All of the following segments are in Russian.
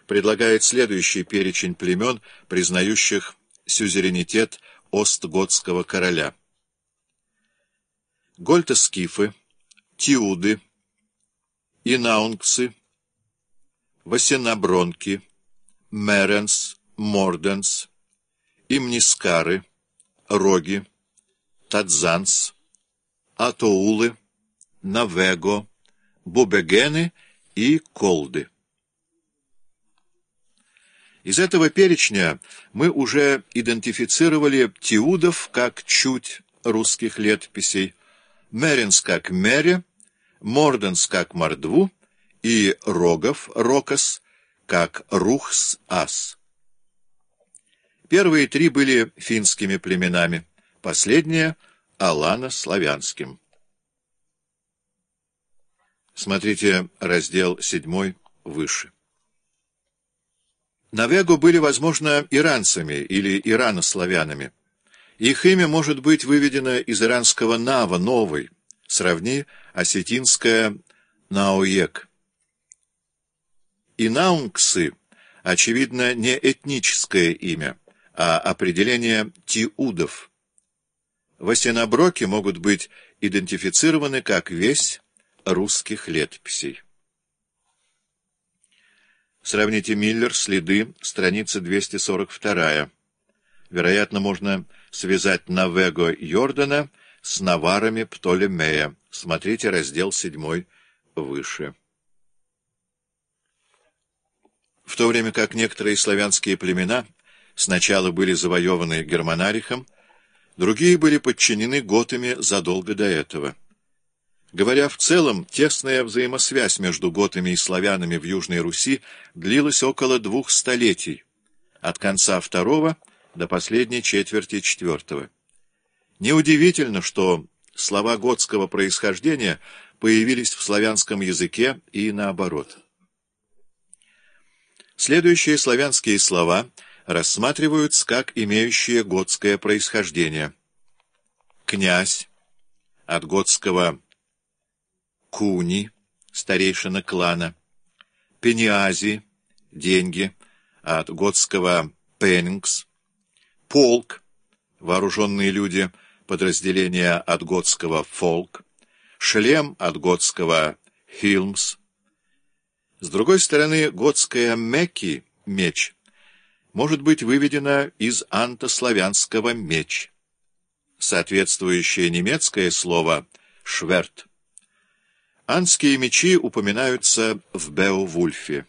предлагает следующий перечень племен, признающих сюзеренитет остготского короля. Гольтоскифы, Тиуды, Инаунгцы, Васенабронки, Меренс, Морденс, Имнискары, Роги, Тадзанс, Атоулы, Навего, Бубегены и Колды. Из этого перечня мы уже идентифицировали тиудов как чуть русских летописей, Меренс как Мере, Морденс как Мордву и Рогов, Рокос, как Рухс-Ас. Первые три были финскими племенами, последнее — алано-славянским. Смотрите раздел 7 выше. Навего были, возможно, иранцами или ирано-славянами. Их имя может быть выведено из иранского «нава» — «новый», сравни осетинское «наоек». Инаунгсы, очевидно, не этническое имя, а определение тиудов. Васенаброки могут быть идентифицированы как весь русских летописей. Сравните Миллер, следы, страница 242. Вероятно, можно связать Навего Йордана с наварами Птолемея. Смотрите раздел 7 выше. В то время как некоторые славянские племена сначала были завоеваны Германарихом, другие были подчинены готами задолго до этого. Говоря в целом, тесная взаимосвязь между готами и славянами в Южной Руси длилась около 2 столетий, от конца II до последней четверти IV. Неудивительно, что слова готского происхождения появились в славянском языке и наоборот. Следующие славянские слова рассматриваются как имеющие готское происхождение. Князь, от готского куни, старейшина клана. Пениази, деньги, от готского пенингс. Полк, вооруженные люди, подразделение от готского фолк. Шлем, от готского хилмс. С другой стороны, готское меки, меч, может быть выведено из антославянского меч. Соответствующее немецкое слово шверт. Антские мечи упоминаются в Беовульфе.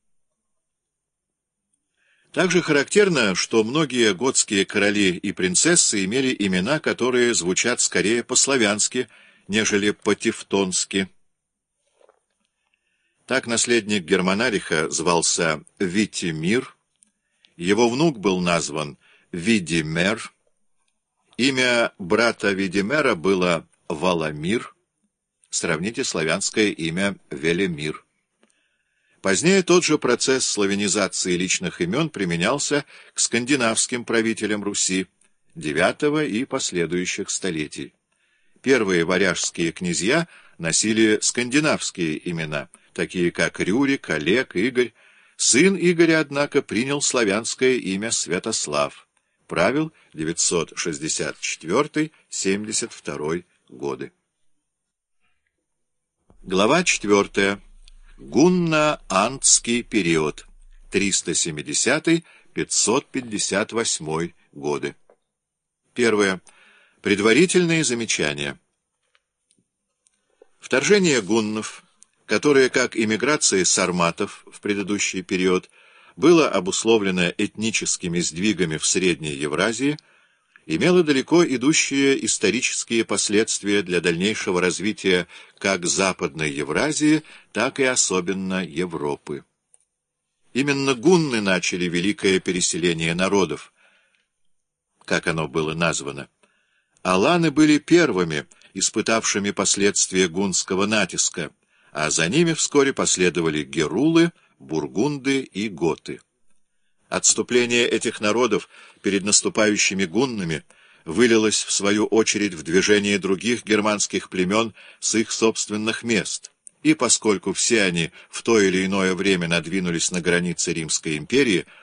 Также характерно, что многие готские короли и принцессы имели имена, которые звучат скорее по-славянски, нежели по-тевтонски. Так наследник Германариха звался Витимир, его внук был назван Видимер, имя брата Видимера было Валамир, сравните славянское имя Велимир. Позднее тот же процесс славянизации личных имен применялся к скандинавским правителям Руси IX и последующих столетий. Первые варяжские князья носили скандинавские имена, такие как Рюрик, Олег, Игорь. Сын Игоря, однако, принял славянское имя Святослав. Правил 964-72 годы. Глава 4. Гунно-антский период. 370-558 годы. Первое. Предварительные замечания. Вторжение гуннов, которое, как иммиграция сарматов в предыдущий период, было обусловлено этническими сдвигами в Средней Евразии, имело далеко идущие исторические последствия для дальнейшего развития как Западной Евразии, так и особенно Европы. Именно гунны начали великое переселение народов, как оно было названо. Аланы были первыми, испытавшими последствия гунского натиска, а за ними вскоре последовали герулы, бургунды и готы. Отступление этих народов перед наступающими гуннами вылилось, в свою очередь, в движение других германских племен с их собственных мест, и поскольку все они в то или иное время надвинулись на границы Римской империи,